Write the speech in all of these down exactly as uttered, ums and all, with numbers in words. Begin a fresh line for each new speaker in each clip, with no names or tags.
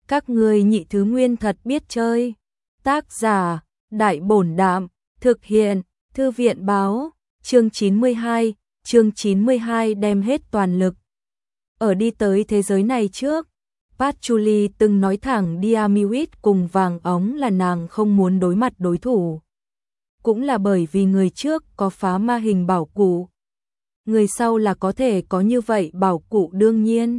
Các ngươi nhị thứ nguyên thật biết chơi. Tác giả, Đại Bổn Đạm, thực hiện, Thư viện Báo, chương chín mươi hai, chương chín mươi hai đem hết toàn lực. Ở đi tới thế giới này trước, Patchouli từng nói thẳng Diamewit cùng vàng óng là nàng không muốn đối mặt đối thủ. Cũng là bởi vì người trước có phá ma hình bảo cụ. Người sau là có thể có như vậy bảo cụ đương nhiên.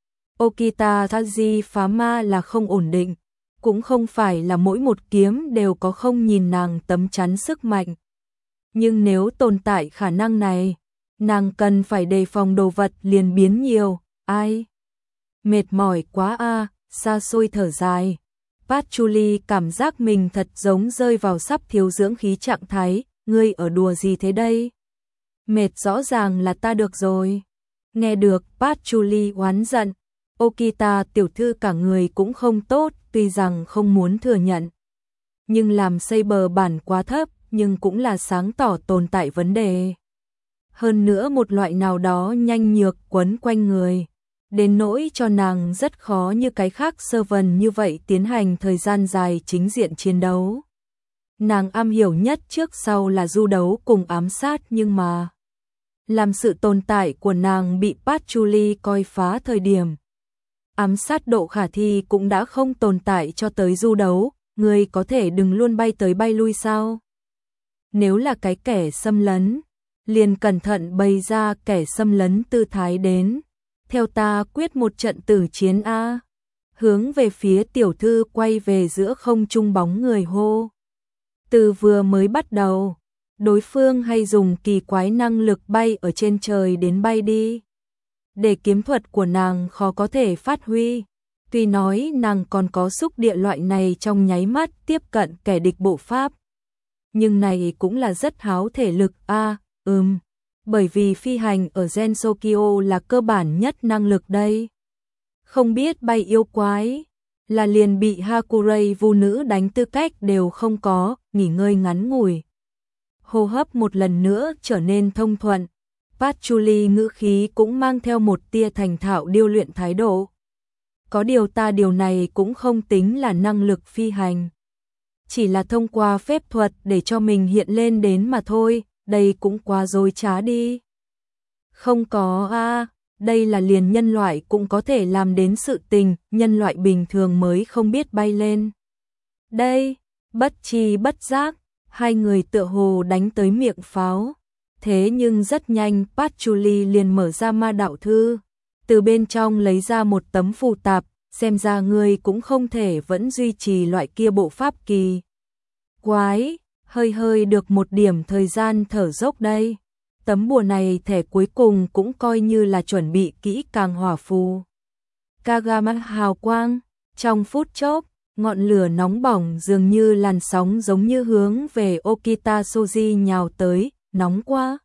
Okita Taji phá ma là không ổn định, cũng không phải là mỗi một kiếm đều có không nhìn nàng tấm chắn sức mạnh. Nhưng nếu tồn tại khả năng này, nàng cần phải đề phòng đồ vật liền biến nhiều, ai? Mệt mỏi quá a, à, xa xôi thở dài. Patchouli cảm giác mình thật giống rơi vào sắp thiếu dưỡng khí trạng thái, ngươi ở đùa gì thế đây? Mệt rõ ràng là ta được rồi. Nghe được Patchouli oán giận, Okita tiểu thư cả người cũng không tốt, tuy rằng không muốn thừa nhận. Nhưng làm Saber bản quá thấp, nhưng cũng là sáng tỏ tồn tại vấn đề. Hơn nữa một loại nào đó nhanh nhược quấn quanh người. Đến nỗi cho nàng rất khó như cái khác sơ vần như vậy tiến hành thời gian dài chính diện chiến đấu. Nàng am hiểu nhất trước sau là du đấu cùng ám sát nhưng mà làm sự tồn tại của nàng bị Patchouli coi phá thời điểm. Ám sát độ khả thi cũng đã không tồn tại cho tới du đấu, người có thể đừng luôn bay tới bay lui sao? Nếu là cái kẻ xâm lấn, liền cẩn thận bày ra kẻ xâm lấn tư thái đến. Theo ta quyết một trận tử chiến A. Hướng về phía tiểu thư quay về giữa không trung bóng người hô. Từ vừa mới bắt đầu, đối phương hay dùng kỳ quái năng lực bay ở trên trời đến bay đi. Để kiếm thuật của nàng khó có thể phát huy. Tuy nói nàng còn có xúc địa loại này trong nháy mắt tiếp cận kẻ địch bộ pháp. Nhưng này cũng là rất háo thể lực a à, ừm. Bởi vì phi hành ở Gensokyo là cơ bản nhất năng lực đây. Không biết bay yêu quái, là liền bị Hakurei vu nữ đánh tư cách đều không có, nghỉ ngơi ngắn ngủi. Hô hấp một lần nữa trở nên thông thuận, Patchouli ngữ khí cũng mang theo một tia thành thạo điêu luyện thái độ. Có điều ta điều này cũng không tính là năng lực phi hành. Chỉ là thông qua phép thuật để cho mình hiện lên đến mà thôi. Đây cũng quá dối trá đi. Không có a, à, đây là liền nhân loại cũng có thể làm đến sự tình, nhân loại bình thường mới không biết bay lên. Đây, bất chi bất giác, hai người tựa hồ đánh tới miệng pháo. Thế nhưng rất nhanh Patchouli liền mở ra ma đạo thư, từ bên trong lấy ra một tấm phù tạp, xem ra ngươi cũng không thể vẫn duy trì loại kia bộ pháp kỳ. Quái! Hơi hơi được một điểm thời gian thở dốc đây. Tấm bùa này thẻ cuối cùng cũng coi như là chuẩn bị kỹ càng hỏa phù. Kagama hào quang, trong phút chốc, ngọn lửa nóng bỏng dường như làn sóng giống như hướng về Okita Soji nhào tới, nóng quá.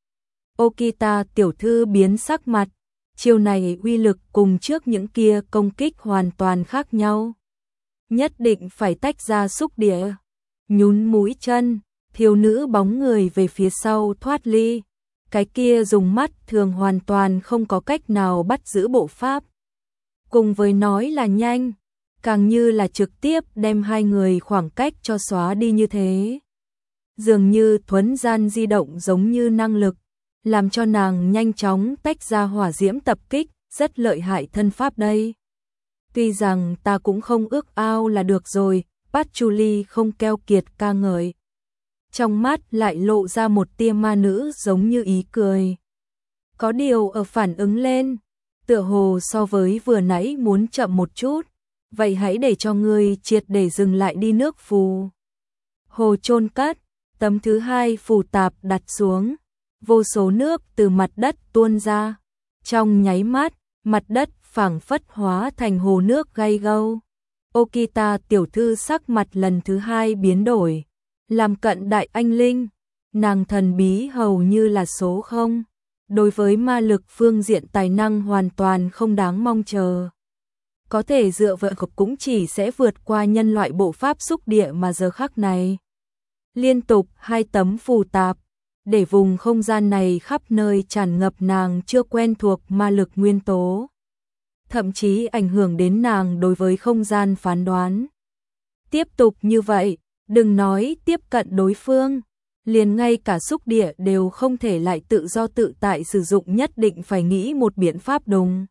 Okita tiểu thư biến sắc mặt, chiêu này uy lực cùng trước những kia công kích hoàn toàn khác nhau. Nhất định phải tách ra xúc địa. Nhún mũi chân, thiếu nữ bóng người về phía sau thoát ly. Cái kia dùng mắt thường hoàn toàn không có cách nào bắt giữ bộ pháp. Cùng với nói là nhanh, càng như là trực tiếp đem hai người khoảng cách cho xóa đi như thế. Dường như thuấn gian di động giống như năng lực, làm cho nàng nhanh chóng tách ra hỏa diễm tập kích, rất lợi hại thân pháp đây. Tuy rằng ta cũng không ước ao là được rồi. Patchouli không keo kiệt ca ngợi. Trong mắt lại lộ ra một tia ma nữ giống như ý cười. Có điều ở phản ứng lên, tựa hồ so với vừa nãy muốn chậm một chút, vậy hãy để cho ngươi triệt để dừng lại đi nước phù. Hồ chôn cất, tấm thứ hai phù tạp đặt xuống, vô số nước từ mặt đất tuôn ra. Trong nháy mắt, mặt đất phảng phất hóa thành hồ nước gay gâu. Okita tiểu thư sắc mặt lần thứ hai biến đổi, làm cận đại anh linh, nàng thần bí hầu như là số không, đối với ma lực phương diện tài năng hoàn toàn không đáng mong chờ. Có thể dựa vào cũng chỉ sẽ vượt qua nhân loại bộ pháp xúc địa mà giờ khắc này. Liên tục hai tấm phù tạp, để vùng không gian này khắp nơi tràn ngập nàng chưa quen thuộc ma lực nguyên tố. thậm chí ảnh hưởng đến nàng đối với không gian phán đoán. Tiếp tục như vậy, đừng nói tiếp cận đối phương, liền ngay cả xúc địa đều không thể lại tự do tự tại sử dụng, nhất định phải nghĩ một biện pháp đúng.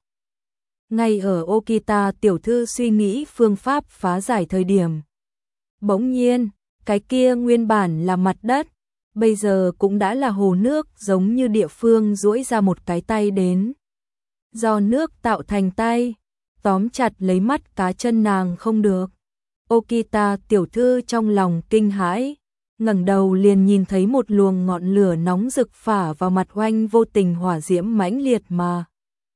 Ngay ở Okita tiểu thư suy nghĩ phương pháp phá giải thời điểm. Bỗng nhiên, cái kia nguyên bản là mặt đất, bây giờ cũng đã là hồ nước, giống như địa phương duỗi ra một cái tay đến. Do nước tạo thành tay, tóm chặt lấy mắt cá chân nàng không được. Okita tiểu thư trong lòng kinh hãi, ngẩng đầu liền nhìn thấy một luồng ngọn lửa nóng rực phả vào mặt oanh, vô tình hỏa diễm mãnh liệt mà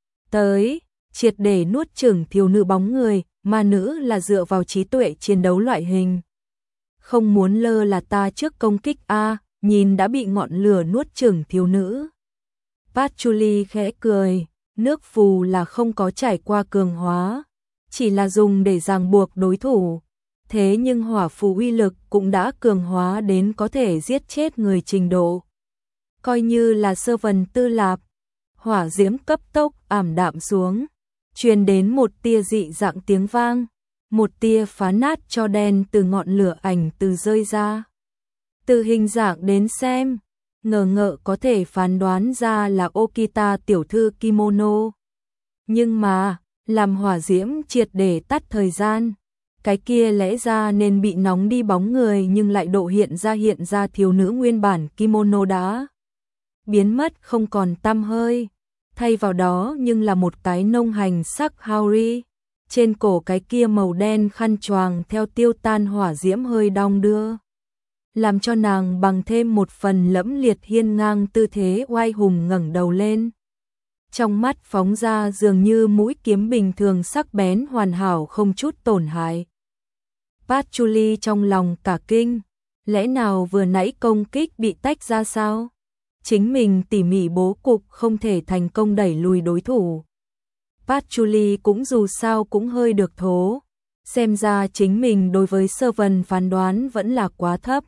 tới, triệt để nuốt chửng thiếu nữ bóng người, ma nữ là dựa vào trí tuệ chiến đấu loại hình. Không muốn lơ là ta trước công kích a, nhìn đã bị ngọn lửa nuốt chửng thiếu nữ. Patchouli khẽ cười, nước phù là không có trải qua cường hóa, chỉ là dùng để ràng buộc đối thủ. Thế nhưng hỏa phù uy lực cũng đã cường hóa đến có thể giết chết người trình độ. Coi như là sơ vần tư lạp, hỏa diễm cấp tốc ảm đạm xuống, truyền đến một tia dị dạng tiếng vang, một tia phá nát cho đen từ ngọn lửa ảnh từ rơi ra. Từ hình dạng đến xem, ngờ ngợ có thể phán đoán ra là Okita tiểu thư kimono. Nhưng mà, làm hỏa diễm triệt để tắt thời gian, cái kia lẽ ra nên bị nóng đi bóng người, nhưng lại độ hiện ra hiện ra thiếu nữ nguyên bản kimono đã biến mất không còn tăm hơi, thay vào đó nhưng là một cái nông hành sắc haori, trên cổ cái kia màu đen khăn choàng theo tiêu tan hỏa diễm hơi đong đưa, làm cho nàng bằng thêm một phần lẫm liệt hiên ngang tư thế oai hùng ngẩng đầu lên. Trong mắt phóng ra dường như mũi kiếm bình thường sắc bén hoàn hảo không chút tổn hại. Patchouli trong lòng cả kinh, lẽ nào vừa nãy công kích bị tách ra sao? Chính mình tỉ mỉ bố cục không thể thành công đẩy lùi đối thủ. Patchouli cũng dù sao cũng hơi được thố, xem ra chính mình đối với sơ vần phán đoán vẫn là quá thấp.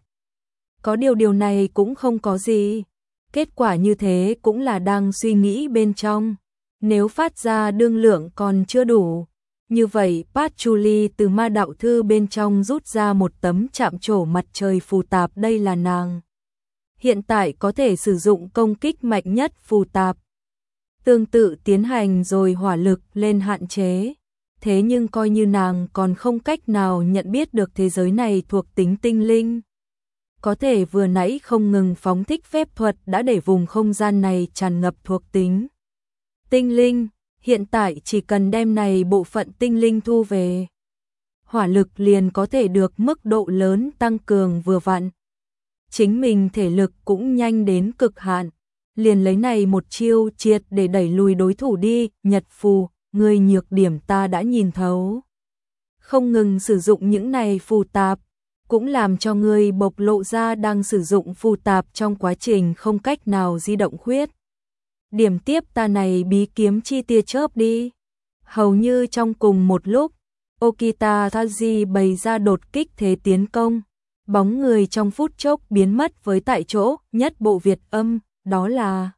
Có điều điều này cũng không có gì. Kết quả như thế cũng là đang suy nghĩ bên trong. Nếu phát ra đương lượng còn chưa đủ, như vậy Patchouli từ ma đạo thư bên trong rút ra một tấm chạm trổ mặt trời phù tạp, đây là nàng hiện tại có thể sử dụng công kích mạnh nhất phù tạp. Tương tự tiến hành rồi hỏa lực lên hạn chế. Thế nhưng coi như nàng còn không cách nào nhận biết được thế giới này thuộc tính tinh linh. Có thể vừa nãy không ngừng phóng thích phép thuật đã để vùng không gian này tràn ngập thuộc tính tinh linh, hiện tại chỉ cần đem này bộ phận tinh linh thu về, hỏa lực liền có thể được mức độ lớn tăng cường vừa vặn. Chính mình thể lực cũng nhanh đến cực hạn, liền lấy này một chiêu triệt để đẩy lùi đối thủ đi. Nhật phù, người nhược điểm ta đã nhìn thấu. Không ngừng sử dụng những này phù tạp, cũng làm cho người bộc lộ ra đang sử dụng phù tạp trong quá trình không cách nào di động khuyết. Điểm tiếp ta này bí kiếm chi tia chớp đi. Hầu như trong cùng một lúc, Okita Taji bày ra đột kích thế tiến công. Bóng người trong phút chốc biến mất với tại chỗ, nhất bộ Việt âm, đó là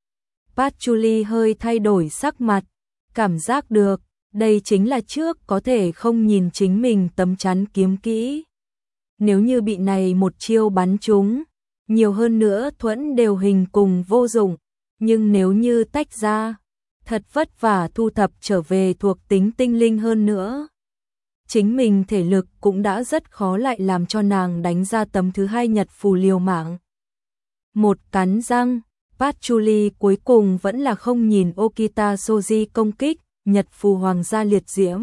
Patchouli hơi thay đổi sắc mặt, cảm giác được, đây chính là trước có thể không nhìn chính mình tấm chắn kiếm kỹ. Nếu như bị này một chiêu bắn trúng, nhiều hơn nữa thuẫn đều hình cùng vô dụng, nhưng nếu như tách ra, thật vất vả thu thập trở về thuộc tính tinh linh hơn nữa. Chính mình thể lực cũng đã rất khó, lại làm cho nàng đánh ra tấm thứ hai nhật phù liều mạng. Một cắn răng, Patchouli cuối cùng vẫn là không nhìn Okita Soji công kích, nhật phù hoàng gia liệt diễm.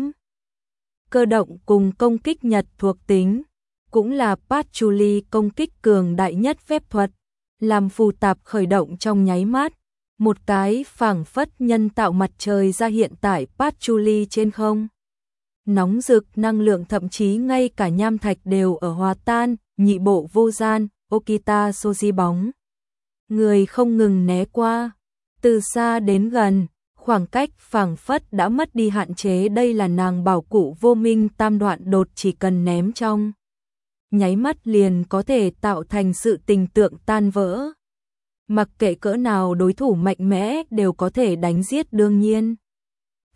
Cơ động cùng công kích nhật thuộc tính, cũng là Patchouli công kích cường đại nhất phép thuật, làm phù tạp khởi động trong nháy mắt. Một cái phảng phất nhân tạo mặt trời ra hiện tại Patchouli trên không. Nóng rực năng lượng, thậm chí ngay cả nham thạch đều ở hòa tan, nhị bộ vô gian, Okita Soji bóng. Người không ngừng né qua, từ xa đến gần, khoảng cách phảng phất đã mất đi hạn chế, đây là nàng bảo cụ vô minh tam đoạn đột, chỉ cần ném trong nháy mắt liền có thể tạo thành sự tình tượng tan vỡ. Mặc kệ cỡ nào đối thủ mạnh mẽ đều có thể đánh giết đương nhiên.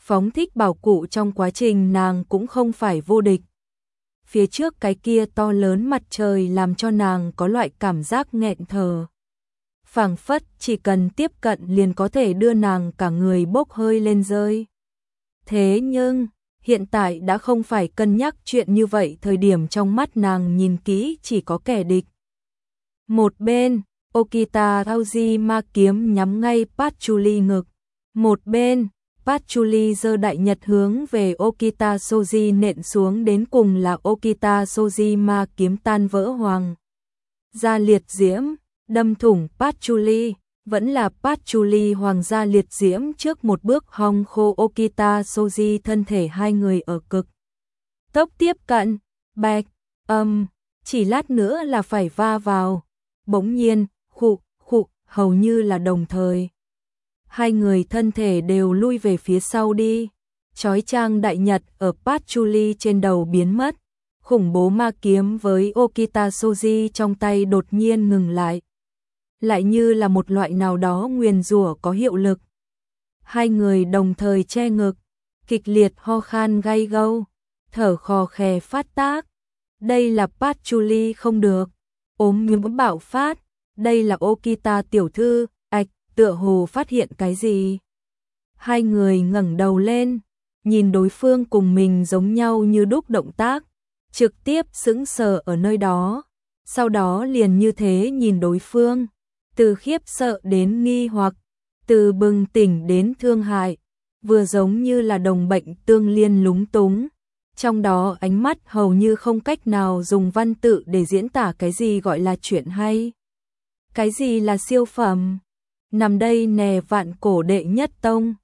phóng thích bảo cụ trong quá trình nàng cũng không phải vô địch. Phía trước cái kia to lớn mặt trời làm cho nàng có loại cảm giác nghẹn thở. Phảng phất chỉ cần tiếp cận liền có thể đưa nàng cả người bốc hơi lên rơi. Thế nhưng, hiện tại đã không phải cân nhắc chuyện như vậy, thời điểm trong mắt nàng nhìn kỹ chỉ có kẻ địch. Một bên, Okita Tauji ma kiếm nhắm ngay Patchouli ngực. Một bên, Patchouli giơ đại nhật hướng về Okita Soji nện xuống, đến cùng là Okita Soji ma kiếm tan vỡ hoàng gia liệt diễm, đâm thủng Patchouli, vẫn là Patchouli hoàng gia liệt diễm trước một bước hong khô Okita Soji thân thể, hai người ở cực tốc tiếp cận, bạch, âm, chỉ lát nữa là phải va vào. Bỗng nhiên, khụ, khụ, hầu như là đồng thời. Hai người thân thể đều lui về phía sau đi. Chói chang đại nhật ở Patchouli trên đầu biến mất. Khủng bố ma kiếm với Okita Soji trong tay đột nhiên ngừng lại. Lại như là một loại nào đó nguyền rủa có hiệu lực. Hai người đồng thời che ngực, kịch liệt ho khan gay gâu, thở khò khè phát tác. Đây là Patchouli không được. Ốm nhúm bạo phát, đây là Okita tiểu thư, ạch, tựa hồ phát hiện cái gì. Hai người ngẩng đầu lên, nhìn đối phương cùng mình giống nhau như đúc động tác, trực tiếp sững sờ ở nơi đó, sau đó liền như thế nhìn đối phương, từ khiếp sợ đến nghi hoặc, từ bừng tỉnh đến thương hại, vừa giống như là đồng bệnh tương liên lúng túng. Trong đó ánh mắt hầu như không cách nào dùng văn tự để diễn tả cái gì gọi là chuyện hay, cái gì là siêu phẩm. Nằm đây nè vạn cổ đệ nhất tông,